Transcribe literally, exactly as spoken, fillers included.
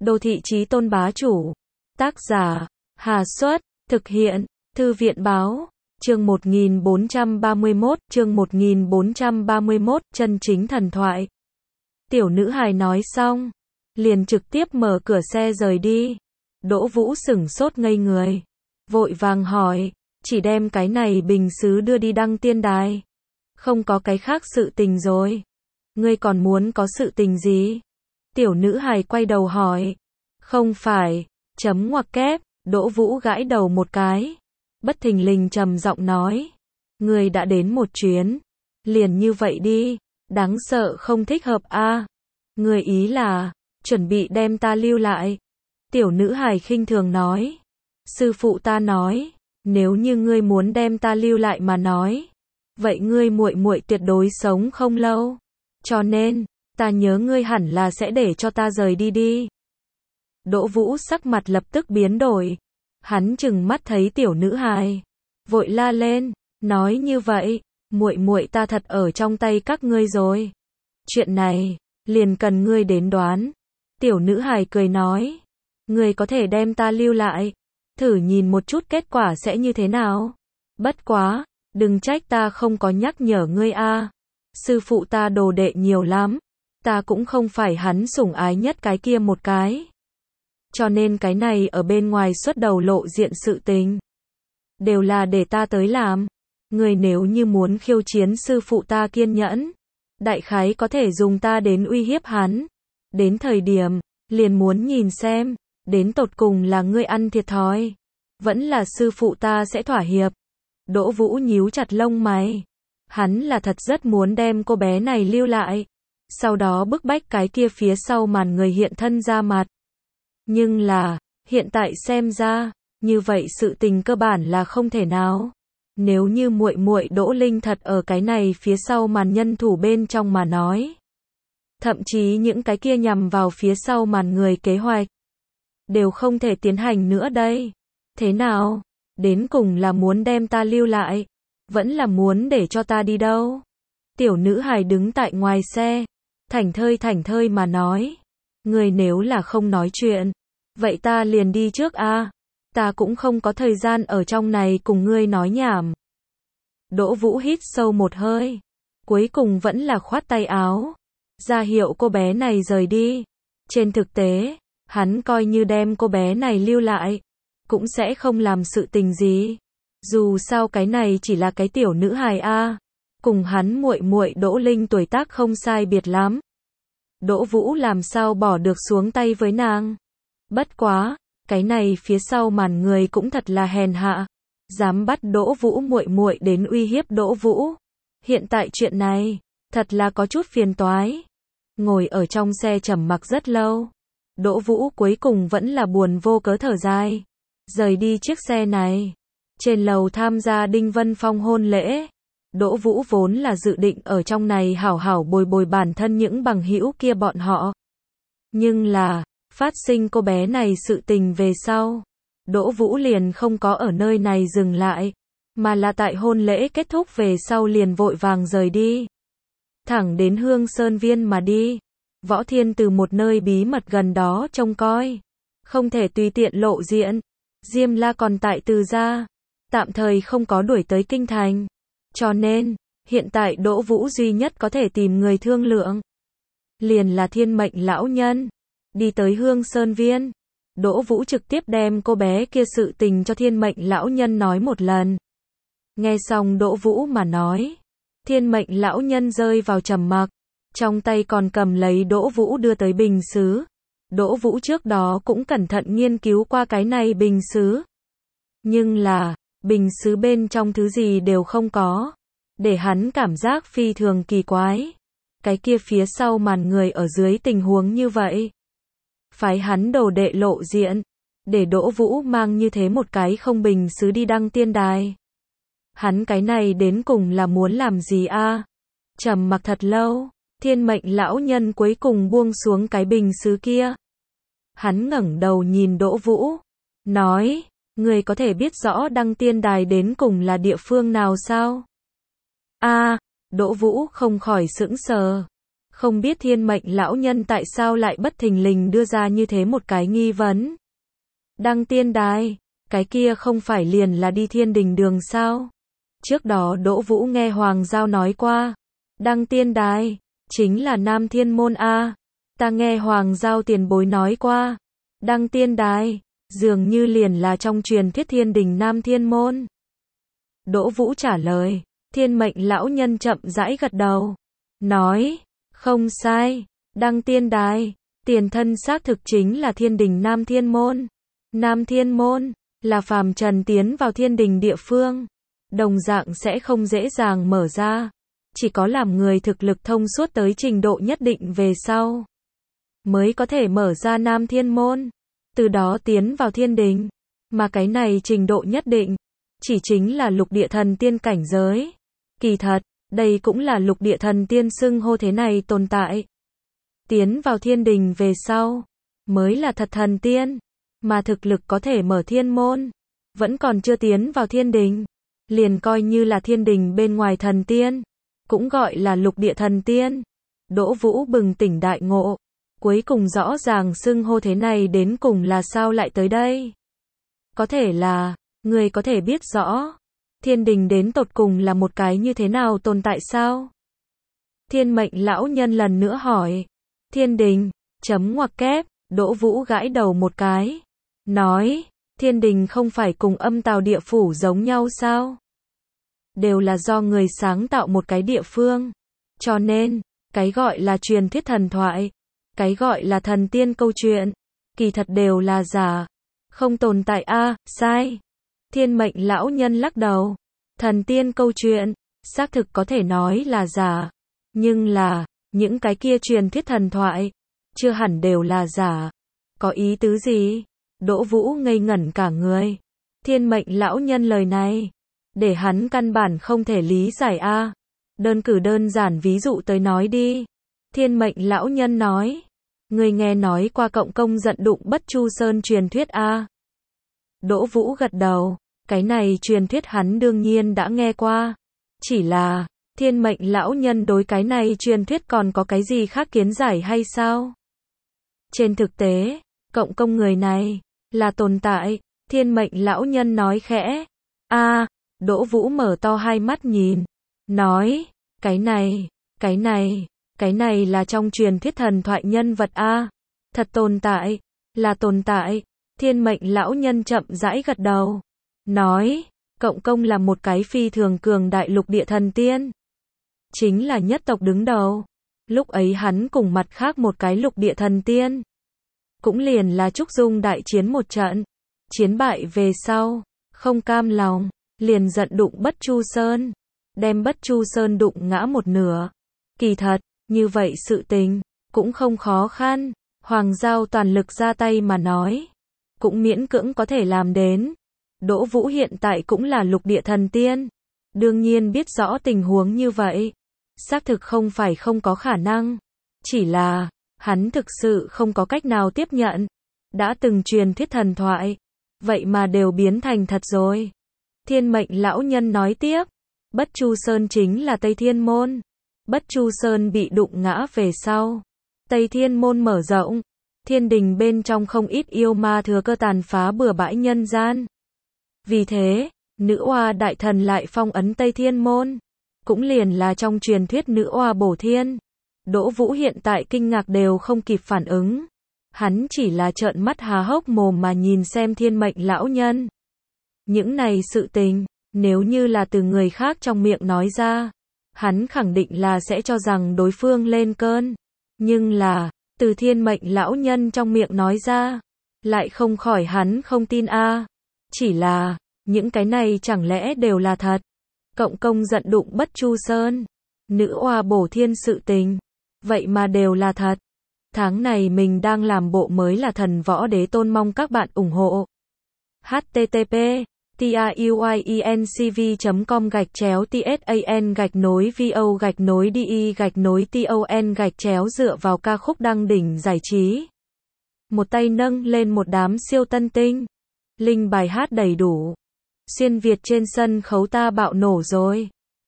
Đô thị chí tôn bá chủ. Tác giả, Hà Xuất, thực hiện, Thư viện Báo, chương một nghìn bốn trăm ba mươi mốt, chương một nghìn bốn trăm ba mươi mốt, chân chính thần thoại. Tiểu nữ hài nói xong, liền trực tiếp mở cửa xe rời đi. Đỗ Vũ sửng sốt ngây người, vội vàng hỏi, chỉ đem cái này bình sứ đưa đi đăng tiên đài. Không có cái khác sự tình rồi. Ngươi còn muốn có sự tình gì? Tiểu nữ hài quay đầu hỏi. Không phải, chấm ngoặc kép, Đỗ Vũ gãi đầu một cái. Bất thình lình trầm giọng nói. Ngươi đã đến một chuyến. Liền như vậy đi, đáng sợ không thích hợp a. À. Ngươi ý là, chuẩn bị đem ta lưu lại. Tiểu nữ hài khinh thường nói. Sư phụ ta nói, nếu như ngươi muốn đem ta lưu lại mà nói, vậy ngươi muội muội tuyệt đối sống không lâu. Cho nên, ta nhớ ngươi hẳn là sẽ để cho ta rời đi đi. Đỗ Vũ sắc mặt lập tức biến đổi. Hắn chừng mắt thấy tiểu nữ hài, vội la lên, nói như vậy, muội muội ta thật ở trong tay các ngươi rồi. Chuyện này, liền cần ngươi đến đoán. Tiểu nữ hài cười nói, ngươi có thể đem ta lưu lại, thử nhìn một chút kết quả sẽ như thế nào. Bất quá, đừng trách ta không có nhắc nhở ngươi a. Sư phụ ta đồ đệ nhiều lắm, ta cũng không phải hắn sủng ái nhất cái kia một cái. Cho nên cái này ở bên ngoài xuất đầu lộ diện sự tình, đều là để ta tới làm. Ngươi nếu như muốn khiêu chiến sư phụ ta kiên nhẫn, đại khái có thể dùng ta đến uy hiếp hắn. Đến thời điểm, liền muốn nhìn xem, đến tột cùng là ngươi ăn thiệt thòi, vẫn là sư phụ ta sẽ thỏa hiệp. Đỗ Vũ nhíu chặt lông mày. Hắn là thật rất muốn đem cô bé này lưu lại, sau đó bức bách cái kia phía sau màn người hiện thân ra mặt. Nhưng là, hiện tại xem ra, như vậy sự tình cơ bản là không thể nào. Nếu như muội muội Đỗ Linh thật ở cái này phía sau màn nhân thủ bên trong mà nói, thậm chí những cái kia nhằm vào phía sau màn người kế hoạch, đều không thể tiến hành nữa đây. Thế nào? Đến cùng là muốn đem ta lưu lại, vẫn là muốn để cho ta đi đâu? Tiểu nữ hài đứng tại ngoài xe, thảnh thơi thảnh thơi mà nói. Người nếu là không nói chuyện, vậy ta liền đi trước a. À. Ta cũng không có thời gian ở trong này cùng ngươi nói nhảm. Đỗ Vũ hít sâu một hơi, cuối cùng vẫn là khoát tay áo, ra hiệu cô bé này rời đi. Trên thực tế, hắn coi như đem cô bé này lưu lại, cũng sẽ không làm sự tình gì. Dù sao cái này chỉ là cái tiểu nữ hài a, à. Cùng hắn muội muội Đỗ Linh tuổi tác không sai biệt lắm. Đỗ Vũ làm sao bỏ được xuống tay với nàng. Bất quá, cái này phía sau màn người cũng thật là hèn hạ, dám bắt Đỗ Vũ muội muội đến uy hiếp Đỗ Vũ. Hiện tại chuyện này, thật là có chút phiền toái. Ngồi ở trong xe trầm mặc rất lâu, Đỗ Vũ cuối cùng vẫn là buồn vô cớ thở dài, rời đi chiếc xe này. Trên lầu tham gia Đinh Vân Phong hôn lễ, Đỗ Vũ vốn là dự định ở trong này hảo hảo bồi bồi bản thân những bằng hữu kia bọn họ. Nhưng là, phát sinh cô bé này sự tình về sau, Đỗ Vũ liền không có ở nơi này dừng lại, mà là tại hôn lễ kết thúc về sau liền vội vàng rời đi. Thẳng đến Hương Sơn Viên mà đi. Võ Thiên từ một nơi bí mật gần đó trông coi, không thể tùy tiện lộ diện. Diêm La còn tại Từ gia, tạm thời không có đuổi tới kinh thành. Cho nên, hiện tại Đỗ Vũ duy nhất có thể tìm người thương lượng, liền là Thiên Mệnh lão nhân. Đi tới Hương Sơn Viên, Đỗ Vũ trực tiếp đem cô bé kia sự tình cho Thiên Mệnh lão nhân nói một lần. Nghe xong Đỗ Vũ mà nói, Thiên Mệnh lão nhân rơi vào trầm mặc, trong tay còn cầm lấy Đỗ Vũ đưa tới bình sứ. Đỗ Vũ trước đó cũng cẩn thận nghiên cứu qua cái này bình sứ. Nhưng là, bình sứ bên trong thứ gì đều không có, để hắn cảm giác phi thường kỳ quái. Cái kia phía sau màn người ở dưới tình huống như vậy, phái hắn đồ đệ lộ diện, để Đỗ Vũ mang như thế một cái không bình sứ đi đăng tiên đài. Hắn cái này đến cùng là muốn làm gì a? À? Trầm mặc thật lâu, Thiên Mệnh lão nhân cuối cùng buông xuống cái bình sứ kia. Hắn ngẩng đầu nhìn Đỗ Vũ, nói, người có thể biết rõ đăng tiên đài đến cùng là địa phương nào sao? A, à, Đỗ Vũ không khỏi sững sờ. Không biết thiên mệnh lão nhân tại sao lại bất thình lình đưa ra như thế một cái nghi vấn. Đăng tiên đài, cái kia không phải liền là đi thiên đình đường sao? Trước đó Đỗ Vũ nghe Hoàng Giao nói qua. Đăng tiên đài, chính là Nam Thiên Môn A. Ta nghe Hoàng Giao tiền bối nói qua. Đăng tiên đài, dường như liền là trong truyền thuyết thiên đình Nam Thiên Môn. Đỗ Vũ trả lời. Thiên mệnh lão nhân chậm rãi gật đầu. Nói, không sai, đăng tiên đài, tiền thân xác thực chính là thiên đình Nam Thiên Môn. Nam Thiên Môn, là phàm trần tiến vào thiên đình địa phương. Đồng dạng sẽ không dễ dàng mở ra. Chỉ có làm người thực lực thông suốt tới trình độ nhất định về sau. Mới có thể mở ra Nam Thiên Môn. Từ đó tiến vào thiên đình. Mà cái này trình độ nhất định. Chỉ chính là lục địa thần tiên cảnh giới. Kỳ thật, đây cũng là lục địa thần tiên xưng hô thế này tồn tại. Tiến vào thiên đình về sau. Mới là thật thần tiên. Mà thực lực có thể mở thiên môn. Vẫn còn chưa tiến vào thiên đình. Liền coi như là thiên đình bên ngoài thần tiên. Cũng gọi là lục địa thần tiên. Đỗ Vũ bừng tỉnh đại ngộ. Cuối cùng rõ ràng xưng hô thế này đến cùng là sao lại tới đây. Có thể là, người có thể biết rõ. Thiên đình đến tột cùng là một cái như thế nào tồn tại sao? Thiên mệnh lão nhân lần nữa hỏi. Thiên đình, chấm ngoặc kép, Đỗ Vũ gãi đầu một cái. Nói, thiên đình không phải cùng âm tào địa phủ giống nhau sao? Đều là do người sáng tạo một cái địa phương. Cho nên, cái gọi là truyền thuyết thần thoại, cái gọi là thần tiên câu chuyện, kỳ thật đều là giả. Không tồn tại a, à, sai. Thiên mệnh lão nhân lắc đầu. Thần tiên câu chuyện, xác thực có thể nói là giả. Nhưng là, những cái kia truyền thuyết thần thoại, chưa hẳn đều là giả. Có ý tứ gì? Đỗ Vũ ngây ngẩn cả người. Thiên mệnh lão nhân lời này, để hắn căn bản không thể lý giải a. À. Đơn cử đơn giản ví dụ tới nói đi. Thiên mệnh lão nhân nói. Người nghe nói qua cộng công giận đụng Bất Chu Sơn truyền thuyết a. À. Đỗ Vũ gật đầu. Cái này truyền thuyết hắn đương nhiên đã nghe qua. Chỉ là, thiên mệnh lão nhân đối cái này truyền thuyết còn có cái gì khác kiến giải hay sao? Trên thực tế, cộng công người này, là tồn tại. Thiên mệnh lão nhân nói khẽ. A, à, Đỗ Vũ mở to hai mắt nhìn. Nói, cái này, cái này, cái này là trong truyền thuyết thần thoại nhân vật a. À. Thật tồn tại, là tồn tại. Thiên mệnh lão nhân chậm rãi gật đầu. Nói, cộng công là một cái phi thường cường đại lục địa thần tiên. Chính là nhất tộc đứng đầu. Lúc ấy hắn cùng mặt khác một cái lục địa thần tiên. Cũng liền là Trúc Dung đại chiến một trận. Chiến bại về sau, không cam lòng, liền giận đụng Bất Chu Sơn. Đem Bất Chu Sơn đụng ngã một nửa. Kỳ thật, như vậy sự tình, cũng không khó khăn. Hoàng Giao toàn lực ra tay mà nói. Cũng miễn cưỡng có thể làm đến. Đỗ Vũ hiện tại cũng là lục địa thần tiên. Đương nhiên biết rõ tình huống như vậy. Xác thực không phải không có khả năng. Chỉ là, hắn thực sự không có cách nào tiếp nhận. Đã từng truyền thuyết thần thoại. Vậy mà đều biến thành thật rồi. Thiên mệnh lão nhân nói tiếp. Bất Chu Sơn chính là Tây Thiên Môn. Bất Chu Sơn bị đụng ngã về sau. Tây Thiên Môn mở rộng. Thiên đình bên trong không ít yêu ma thừa cơ tàn phá bừa bãi nhân gian. Vì thế, nữ oa đại thần lại phong ấn Tây Thiên Môn. Cũng liền là trong truyền thuyết nữ oa bổ thiên. Đỗ Vũ hiện tại kinh ngạc đều không kịp phản ứng. Hắn chỉ là trợn mắt há hốc mồm mà nhìn xem thiên mệnh lão nhân. Những này sự tình, nếu như là từ người khác trong miệng nói ra, hắn khẳng định là sẽ cho rằng đối phương lên cơn. Nhưng là, từ thiên mệnh lão nhân trong miệng nói ra, lại không khỏi hắn không tin a. À. Chỉ là, những cái này chẳng lẽ đều là thật. Cộng công giận đụng Bất Chu Sơn, nữ oa bổ thiên sự tình, vậy mà đều là thật. Tháng này mình đang làm bộ mới là Thần Võ Đế Tôn, mong các bạn ủng hộ. h t t p tiuyencv chấm com gạch chéo tsan gạch nối vo gạch nối de gạch nối ton gạch chéo dựa vào ca khúc đăng đỉnh giải trí. Một tay nâng lên một đám siêu tân tinh. Linh bài hát đầy đủ. Xuyên Việt trên sân khấu ta bạo nổ rồi.